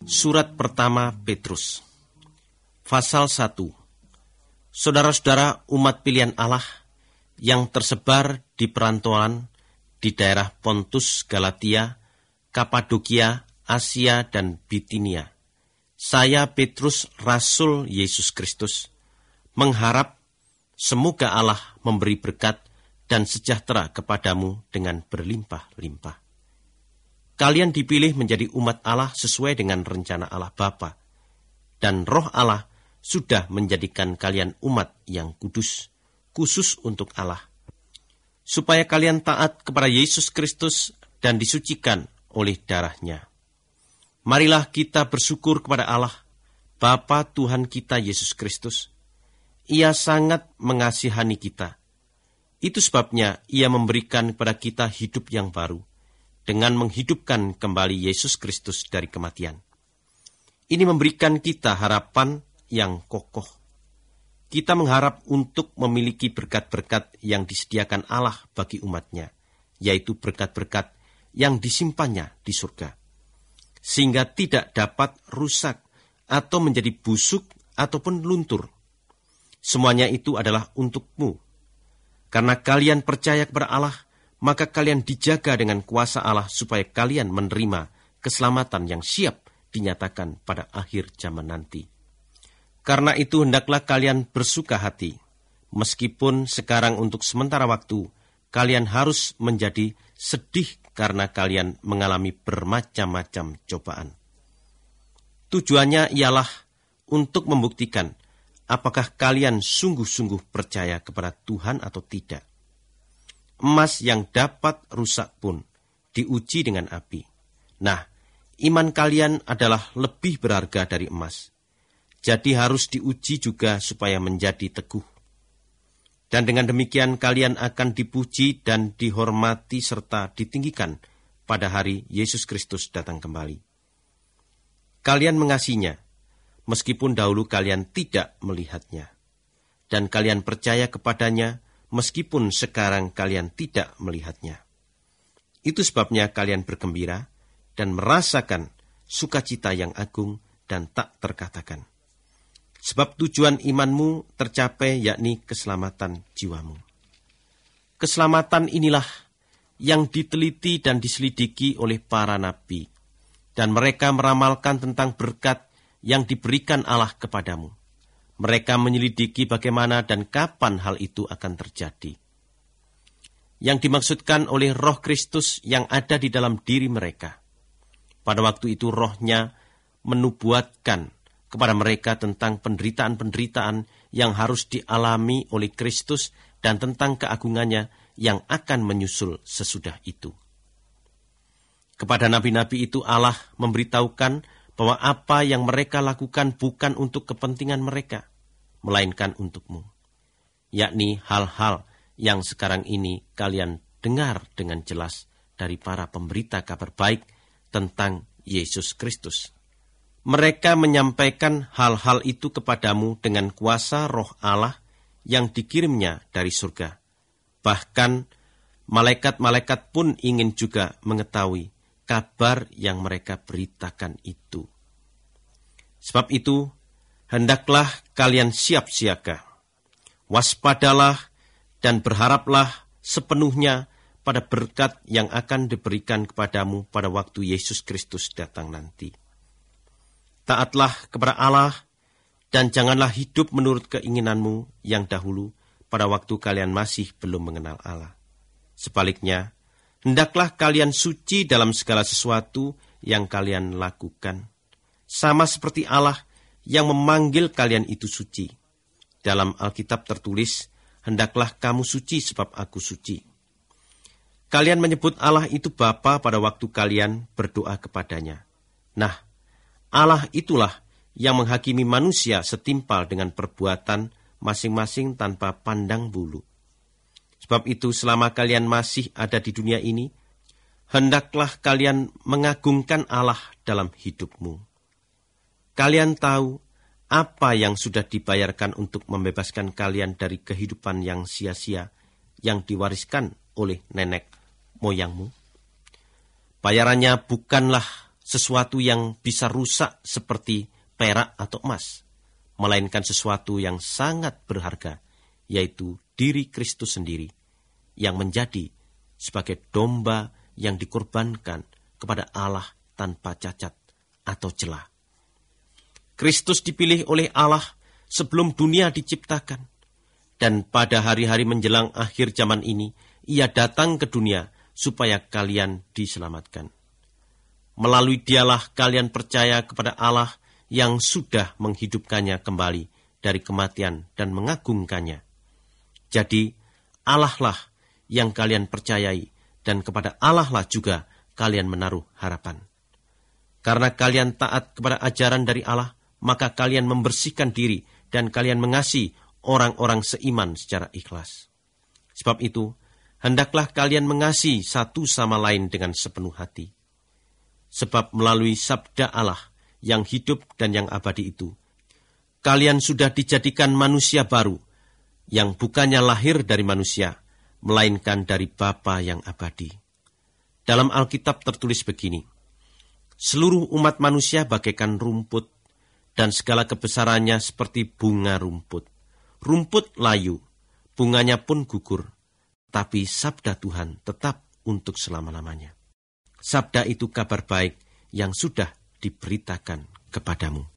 Surat pertama Petrus, pasal 1. Saudara-saudara umat pilihan Allah yang tersebar di perantauan di daerah Pontus, Galatia, Kapadokia, Asia, dan Bitinia. Saya Petrus, Rasul Yesus Kristus, mengharap semoga Allah memberi berkat dan sejahtera kepadamu dengan berlimpah-limpah. Kalian dipilih menjadi umat Allah sesuai dengan rencana Allah Bapa, dan Roh Allah sudah menjadikan kalian umat yang kudus, khusus untuk Allah, supaya kalian taat kepada Yesus Kristus dan disucikan oleh darah-Nya. Marilah kita bersyukur kepada Allah, Bapa Tuhan kita Yesus Kristus. Ia sangat mengasihani kita. Itu sebabnya Ia memberikan kepada kita hidup yang baru, dengan menghidupkan kembali Yesus Kristus dari kematian. Ini memberikan kita harapan yang kokoh. Kita mengharap untuk memiliki berkat-berkat yang disediakan Allah bagi umat-Nya, yaitu berkat-berkat yang disimpannya di surga, sehingga tidak dapat rusak atau menjadi busuk ataupun luntur. Semuanya itu adalah untukmu. Karena kalian percaya kepada Allah, maka kalian dijaga dengan kuasa Allah supaya kalian menerima keselamatan yang siap dinyatakan pada akhir zaman nanti. Karena itu hendaklah kalian bersuka hati, meskipun sekarang untuk sementara waktu kalian harus menjadi sedih karena kalian mengalami bermacam-macam cobaan. Tujuannya ialah untuk membuktikan apakah kalian sungguh-sungguh percaya kepada Tuhan atau tidak. Emas yang dapat rusak pun diuji dengan api. Nah, iman kalian adalah lebih berharga dari emas. Jadi harus diuji juga supaya menjadi teguh. Dan dengan demikian kalian akan dipuji dan dihormati serta ditinggikan pada hari Yesus Kristus datang kembali. Kalian mengasihinya, meskipun dahulu kalian tidak melihatnya. Dan kalian percaya kepadanya, meskipun sekarang kalian tidak melihatnya. Itu sebabnya kalian bergembira dan merasakan sukacita yang agung dan tak terkatakan. Sebab tujuan imanmu tercapai, yakni keselamatan jiwamu. Keselamatan inilah yang diteliti dan diselidiki oleh para nabi, dan mereka meramalkan tentang berkat yang diberikan Allah kepadamu. Mereka menyelidiki bagaimana dan kapan hal itu akan terjadi. Yang dimaksudkan oleh Roh Kristus yang ada di dalam diri mereka. Pada waktu itu Roh-Nya menubuatkan kepada mereka tentang penderitaan-penderitaan yang harus dialami oleh Kristus dan tentang keagungannya yang akan menyusul sesudah itu. Kepada nabi-nabi itu Allah memberitahukan bahwa apa yang mereka lakukan bukan untuk kepentingan mereka, melainkan untukmu. Yakni hal-hal yang sekarang ini kalian dengar dengan jelas dari para pemberita kabar baik tentang Yesus Kristus. Mereka menyampaikan hal-hal itu kepadamu dengan kuasa Roh Allah yang dikirimnya dari surga. Bahkan malaikat-malaikat pun ingin juga mengetahui kabar yang mereka beritakan itu. Sebab itu, hendaklah kalian siap siaga. Waspadalah dan berharaplah sepenuhnya pada berkat yang akan diberikan kepadamu pada waktu Yesus Kristus datang nanti. Taatlah kepada Allah dan janganlah hidup menurut keinginanmu yang dahulu pada waktu kalian masih belum mengenal Allah. Sebaliknya, hendaklah kalian suci dalam segala sesuatu yang kalian lakukan, sama seperti Allah yang memanggil kalian itu suci. Dalam Alkitab tertulis, hendaklah kamu suci sebab aku suci. Kalian menyebut Allah itu Bapa pada waktu kalian berdoa kepadanya. Nah, Allah itulah yang menghakimi manusia setimpal dengan perbuatan masing-masing tanpa pandang bulu. Sebab itu selama kalian masih ada di dunia ini, hendaklah kalian mengagungkan Allah dalam hidupmu. Kalian tahu apa yang sudah dibayarkan untuk membebaskan kalian dari kehidupan yang sia-sia yang diwariskan oleh nenek moyangmu. Bayarannya bukanlah sesuatu yang bisa rusak seperti perak atau emas, melainkan sesuatu yang sangat berharga, yaitu diri Kristus sendiri, yang menjadi sebagai domba yang dikorbankan kepada Allah tanpa cacat atau celah. Kristus dipilih oleh Allah sebelum dunia diciptakan, dan pada hari-hari menjelang akhir zaman ini, Ia datang ke dunia supaya kalian diselamatkan. Melalui Dialah kalian percaya kepada Allah yang sudah menghidupkannya kembali dari kematian dan mengagungkannya. Jadi, Allah lah yang kalian percayai, dan kepada Allah lah juga kalian menaruh harapan. Karena kalian taat kepada ajaran dari Allah, maka kalian membersihkan diri dan kalian mengasihi orang-orang seiman secara ikhlas. Sebab itu, hendaklah kalian mengasihi satu sama lain dengan sepenuh hati. Sebab melalui sabda Allah yang hidup dan yang abadi itu, kalian sudah dijadikan manusia baru, yang bukannya lahir dari manusia, melainkan dari Bapa yang abadi. Dalam Alkitab tertulis begini, seluruh umat manusia bagaikan rumput, dan segala kebesarannya seperti bunga rumput. Rumput layu, bunganya pun gugur, tapi sabda Tuhan tetap untuk selama-lamanya. Sabda itu kabar baik yang sudah diberitakan kepadamu.